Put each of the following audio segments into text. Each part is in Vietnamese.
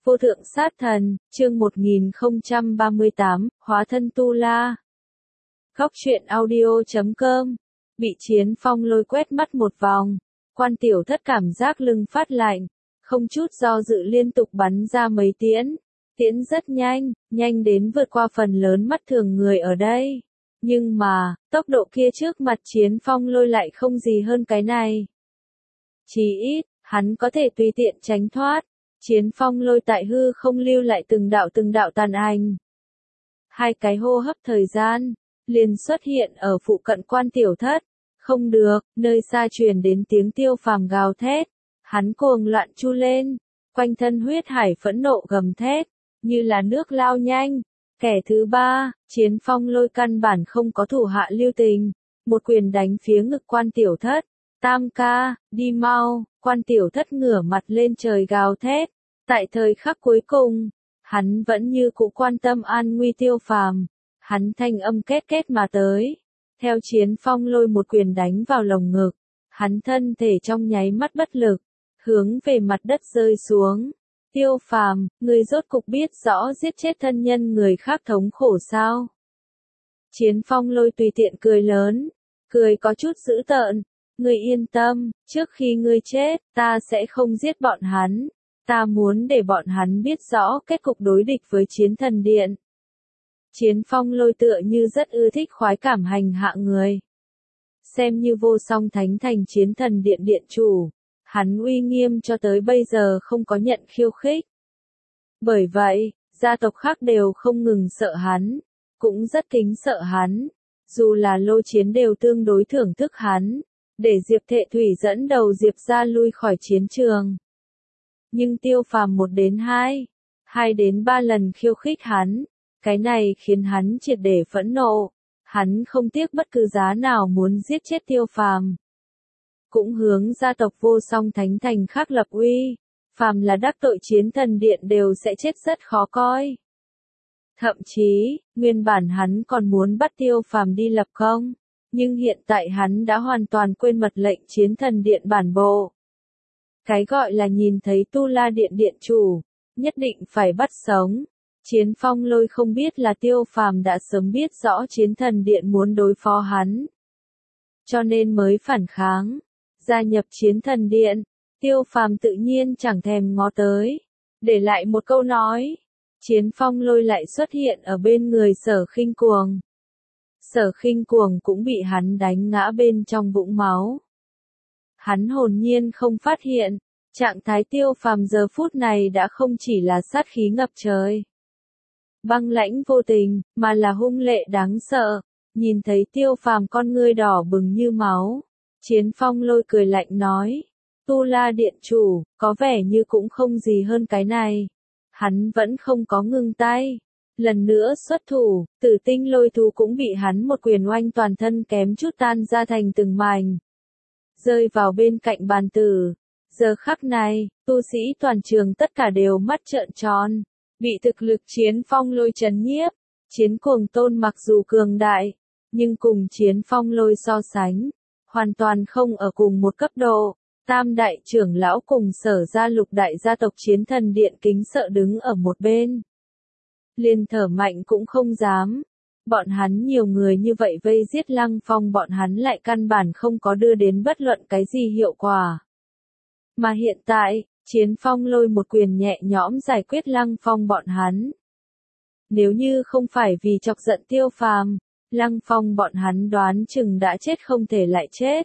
Vô thượng sát thần, chương 1038, hóa thân Tu La. Góc truyện audio.com. Bị Chiến Phong lôi quét mắt một vòng, Quan Tiểu Thất cảm giác lưng phát lạnh, không chút do dự liên tục bắn ra mấy tiễn. Tiễn rất nhanh, nhanh đến vượt qua phần lớn mắt thường người ở đây. Nhưng mà, tốc độ kia trước mặt Chiến Phong lôi lại không gì hơn cái này. Chỉ ít, hắn có thể tùy tiện tránh thoát. Chiến Phong lôi tại hư không lưu lại từng đạo tàn ảnh. Hai cái hô hấp thời gian, liền xuất hiện ở phụ cận Quan Tiểu Thất. Không được, nơi xa truyền đến tiếng Tiêu Phàm gào thét. Hắn cuồng loạn chu lên, quanh thân huyết hải phẫn nộ gầm thét, như là nước lao nhanh. Kẻ thứ ba, Chiến Phong lôi căn bản không có thủ hạ lưu tình, một quyền đánh phía ngực Quan Tiểu Thất. Tam ca, đi mau, Quan Tiểu Thất ngửa mặt lên trời gào thét. Tại thời khắc cuối cùng, hắn vẫn như cũ quan tâm an nguy Tiêu Phàm. Hắn thanh âm két két mà tới. Theo Chiến Phong lôi một quyền đánh vào lồng ngực, hắn thân thể trong nháy mắt bất lực, hướng về mặt đất rơi xuống. Tiêu Phàm, ngươi rốt cục biết rõ giết chết thân nhân người khác thống khổ sao? Chiến Phong lôi tùy tiện cười lớn, cười có chút dữ tợn. Ngươi yên tâm, trước khi ngươi chết, ta sẽ không giết bọn hắn. Ta muốn để bọn hắn biết rõ kết cục đối địch với Chiến Thần Điện. Chiến Phong lôi tựa như rất ưa thích khoái cảm hành hạ người. Xem như vô song thánh thành Chiến Thần Điện điện chủ, hắn uy nghiêm cho tới bây giờ không có nhận khiêu khích. Bởi vậy, gia tộc khác đều không ngừng sợ hắn, cũng rất kính sợ hắn. Dù là Lô Chiến đều tương đối thưởng thức hắn, để Diệp Thệ Thủy dẫn đầu Diệp gia lui khỏi chiến trường. Nhưng Tiêu Phàm 1 đến 2, 2 đến 3 lần khiêu khích hắn, cái này khiến hắn triệt để phẫn nộ. Hắn không tiếc bất cứ giá nào muốn giết chết Tiêu Phàm. Cũng hướng gia tộc vô song thánh thành khác lập uy, phàm là đắc tội Chiến Thần Điện đều sẽ chết rất khó coi. Thậm chí, nguyên bản hắn còn muốn bắt Tiêu Phàm đi lập công, nhưng hiện tại hắn đã hoàn toàn quên mật lệnh Chiến Thần Điện bản bộ. Cái gọi là nhìn thấy Tu La Điện điện chủ, nhất định phải bắt sống. Chiến Phong lôi không biết là Tiêu Phàm đã sớm biết rõ Chiến Thần Điện muốn đối phó hắn, cho nên mới phản kháng, gia nhập Chiến Thần Điện. Tiêu Phàm tự nhiên chẳng thèm ngó tới, để lại một câu nói. Chiến Phong lôi lại xuất hiện ở bên người Sở Khinh Cuồng. Sở Khinh Cuồng cũng bị hắn đánh ngã bên trong vũng máu. Hắn hồn nhiên không phát hiện, trạng thái Tiêu Phàm giờ phút này đã không chỉ là sát khí ngập trời, băng lãnh vô tình, mà là hung lệ đáng sợ. Nhìn thấy Tiêu Phàm con ngươi đỏ bừng như máu, Chiến Phong lôi cười lạnh nói, Tu La Điện chủ, có vẻ như cũng không gì hơn cái này. Hắn vẫn không có ngừng tay. Lần nữa xuất thủ, Tử Tinh lôi thú cũng bị hắn một quyền oanh toàn thân kém chút tan ra thành từng mảnh, rơi vào bên cạnh bàn tử. Giờ khắc này, tu sĩ toàn trường tất cả đều mắt trợn tròn, bị thực lực Chiến Phong lôi trấn nhiếp. Chiến Cuồng Tôn mặc dù cường đại, nhưng cùng Chiến Phong lôi so sánh, hoàn toàn không ở cùng một cấp độ. Tam đại trưởng lão cùng Sở gia lục đại gia tộc Chiến Thần Điện kính sợ đứng ở một bên, liền thở mạnh cũng không dám. Bọn hắn nhiều người như vậy vây giết Lăng Phong, bọn hắn lại căn bản không có đưa đến bất luận cái gì hiệu quả. Mà hiện tại, Chiến Phong lôi một quyền nhẹ nhõm giải quyết Lăng Phong bọn hắn. Nếu như không phải vì chọc giận Tiêu Phàm, Lăng Phong bọn hắn đoán chừng đã chết không thể lại chết.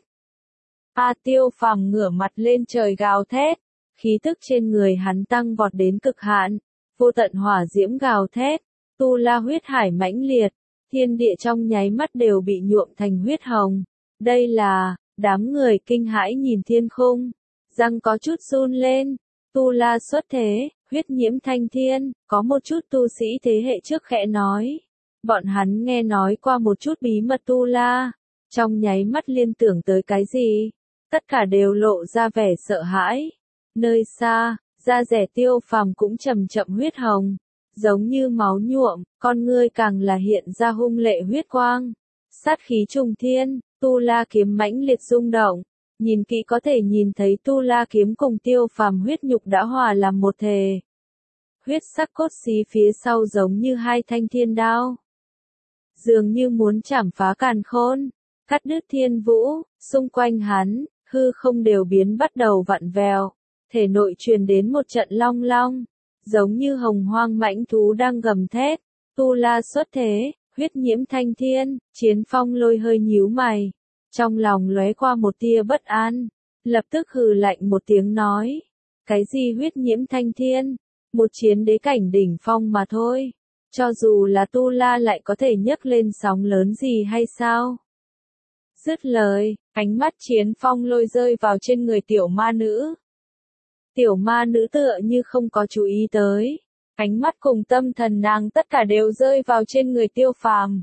Tiêu Phàm ngửa mặt lên trời gào thét, khí tức trên người hắn tăng vọt đến cực hạn, vô tận hỏa diễm gào thét, Tu La huyết hải mãnh liệt, thiên địa trong nháy mắt đều bị nhuộm thành huyết hồng. Đây là, đám người kinh hãi nhìn thiên khung, răng có chút run lên. Tu La xuất thế, huyết nhiễm thanh thiên, có một chút tu sĩ thế hệ trước khẽ nói. Bọn hắn nghe nói qua một chút bí mật Tu La, trong nháy mắt liên tưởng tới cái gì, tất cả đều lộ ra vẻ sợ hãi. Nơi xa, da rẻ Tiêu Phàm cũng chậm chậm huyết hồng, giống như máu nhuộm, con ngươi càng là hiện ra hung lệ huyết quang. Sát khí trùng thiên, Tu La kiếm mãnh liệt rung động, nhìn kỹ có thể nhìn thấy Tu La kiếm cùng Tiêu Phàm huyết nhục đã hòa làm một thể. huyết sắc cốt xí phía sau giống như hai thanh thiên đao. Dường như muốn chảm phá càn khôn, cắt đứt thiên vũ, xung quanh hắn, hư không đều biến bắt đầu vặn vẹo, thể nội truyền đến một trận long long, giống như hồng hoang mãnh thú đang gầm thét, tu la xuất thế, huyết nhiễm thanh thiên, Chiến Phong Lôi hơi nhíu mày, trong lòng lóe qua một tia bất an, lập tức hừ lạnh một tiếng nói, cái gì huyết nhiễm thanh thiên, một chiến đế cảnh đỉnh phong mà thôi, cho dù là tu la lại có thể nhấc lên sóng lớn gì hay sao? Dứt lời, ánh mắt Chiến Phong Lôi rơi vào trên người tiểu ma nữ. Tiểu ma nữ tựa như không có chú ý tới, ánh mắt cùng tâm thần nàng tất cả đều rơi vào trên người Tiêu Phàm.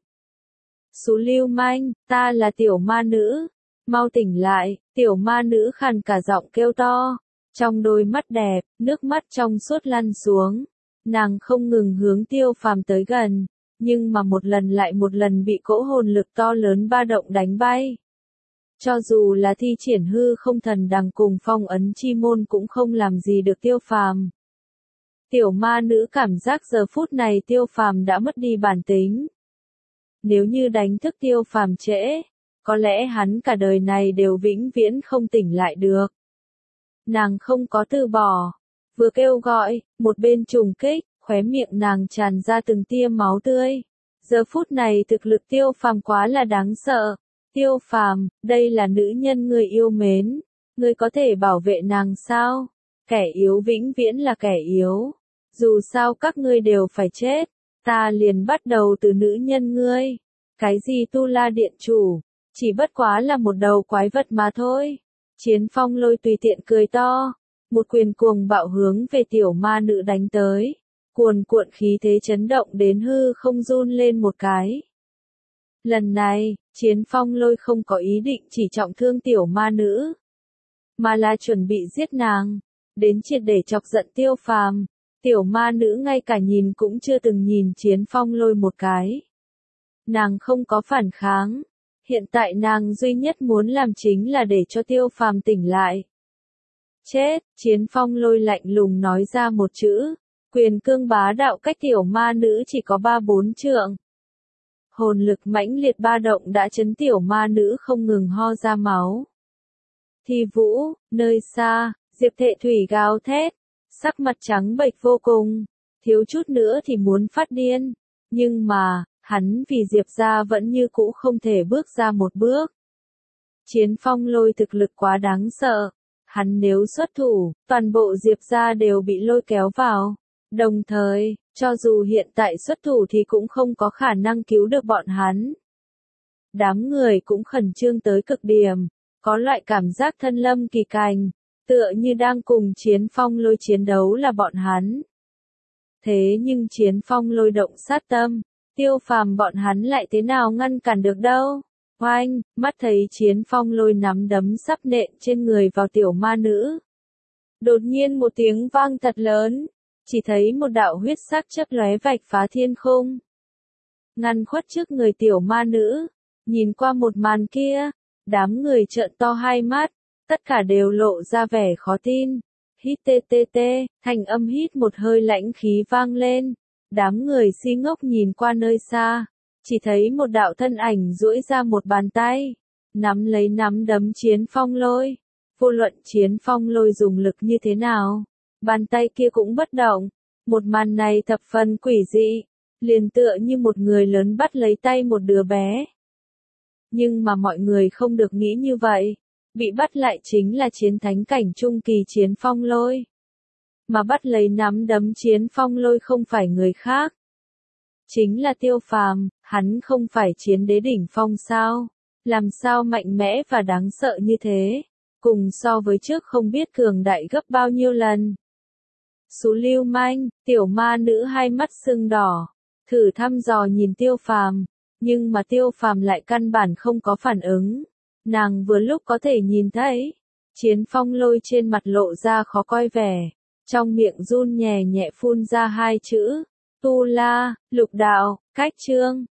Xú lưu manh, ta là tiểu ma nữ, mau tỉnh lại, tiểu ma nữ khàn cả giọng kêu to, trong đôi mắt đẹp, nước mắt trong suốt lăn xuống, nàng không ngừng hướng Tiêu Phàm tới gần, nhưng mà một lần lại một lần bị cỗ hồn lực to lớn ba động đánh bay. Cho dù là thi triển hư không thần đằng cùng phong ấn chi môn cũng không làm gì được Tiêu Phàm. Tiểu ma nữ cảm giác giờ phút này Tiêu Phàm đã mất đi bản tính. Nếu như đánh thức Tiêu Phàm trễ, có lẽ hắn cả đời này đều vĩnh viễn không tỉnh lại được. Nàng không có từ bỏ, vừa kêu gọi, một bên trùng kích, khóe miệng nàng tràn ra từng tia máu tươi. Giờ phút này thực lực Tiêu Phàm quá là đáng sợ. Tiêu Phàm, đây là nữ nhân người yêu mến, ngươi có thể bảo vệ nàng sao? Kẻ yếu vĩnh viễn là kẻ yếu. Dù sao các ngươi đều phải chết, ta liền bắt đầu từ nữ nhân ngươi. Cái gì Tu La Điện chủ, chỉ bất quá là một đầu quái vật mà thôi. Chiến Phong Lôi tùy tiện cười to, một quyền cuồng bạo hướng về tiểu ma nữ đánh tới, cuồn cuộn khí thế chấn động đến hư không run lên một cái. Lần này, Chiến Phong Lôi không có ý định chỉ trọng thương tiểu ma nữ, mà là chuẩn bị giết nàng, đến triệt để chọc giận Tiêu Phàm. Tiểu ma nữ ngay cả nhìn cũng chưa từng nhìn Chiến Phong Lôi một cái. Nàng không có phản kháng, hiện tại nàng duy nhất muốn làm chính là để cho Tiêu Phàm tỉnh lại. Chết, Chiến Phong Lôi lạnh lùng nói ra một chữ, quyền cương bá đạo cách tiểu ma nữ chỉ có 3-4 trượng. Hồn lực mãnh liệt ba động đã chấn tiểu ma nữ không ngừng ho ra máu. Thi Vũ, nơi xa, Diệp Thệ Thủy gào thét, sắc mặt trắng bệch vô cùng, thiếu chút nữa thì muốn phát điên, nhưng mà, hắn vì Diệp gia vẫn như cũ không thể bước ra một bước. Chiến Phong Lôi thực lực quá đáng sợ, hắn nếu xuất thủ, toàn bộ Diệp gia đều bị lôi kéo vào. Đồng thời, cho dù hiện tại xuất thủ thì cũng không có khả năng cứu được bọn hắn. Đám người cũng khẩn trương tới cực điểm, có loại cảm giác thân lâm kỳ cảnh, tựa như đang cùng Chiến Phong Lôi chiến đấu là bọn hắn. Thế nhưng Chiến Phong Lôi động sát tâm, Tiêu Phàm bọn hắn lại thế nào ngăn cản được đâu. Oanh, mắt thấy Chiến Phong Lôi nắm đấm sắp nện trên người vào tiểu ma nữ. Đột nhiên một tiếng vang thật lớn, chỉ thấy một đạo huyết sắc chớp lóe vạch phá thiên khung, ngăn khuất trước người tiểu ma nữ. Nhìn qua một màn kia, đám người trợn to hai mắt, tất cả đều lộ ra vẻ khó tin. Hít tê tê tê, thành âm hít một hơi lãnh khí vang lên. Đám người si ngốc nhìn qua nơi xa, chỉ thấy một đạo thân ảnh duỗi ra một bàn tay, nắm lấy nắm đấm Chiến Phong Lôi. Vô luận Chiến Phong Lôi dùng lực như thế nào, bàn tay kia cũng bất động. Một màn này thập phần quỷ dị, liền tựa như một người lớn bắt lấy tay một đứa bé. Nhưng mà mọi người không được nghĩ như vậy, bị bắt lại chính là chiến thánh cảnh trung kỳ Chiến Phong Lôi. Mà bắt lấy nắm đấm Chiến Phong Lôi không phải người khác, chính là Tiêu Phàm. Hắn không phải chiến đế đỉnh phong sao? Làm sao mạnh mẽ và đáng sợ như thế? Cùng so với trước không biết cường đại gấp bao nhiêu lần. Xú lưu manh, tiểu ma nữ hai mắt sưng đỏ, thử thăm dò nhìn Tiêu Phàm, nhưng mà Tiêu Phàm lại căn bản không có phản ứng. Nàng vừa lúc có thể nhìn thấy, Chiến Phong Lôi trên mặt lộ ra khó coi vẻ, trong miệng run nhẹ nhẹ phun ra hai chữ, Tu La, lục đạo, cách chương.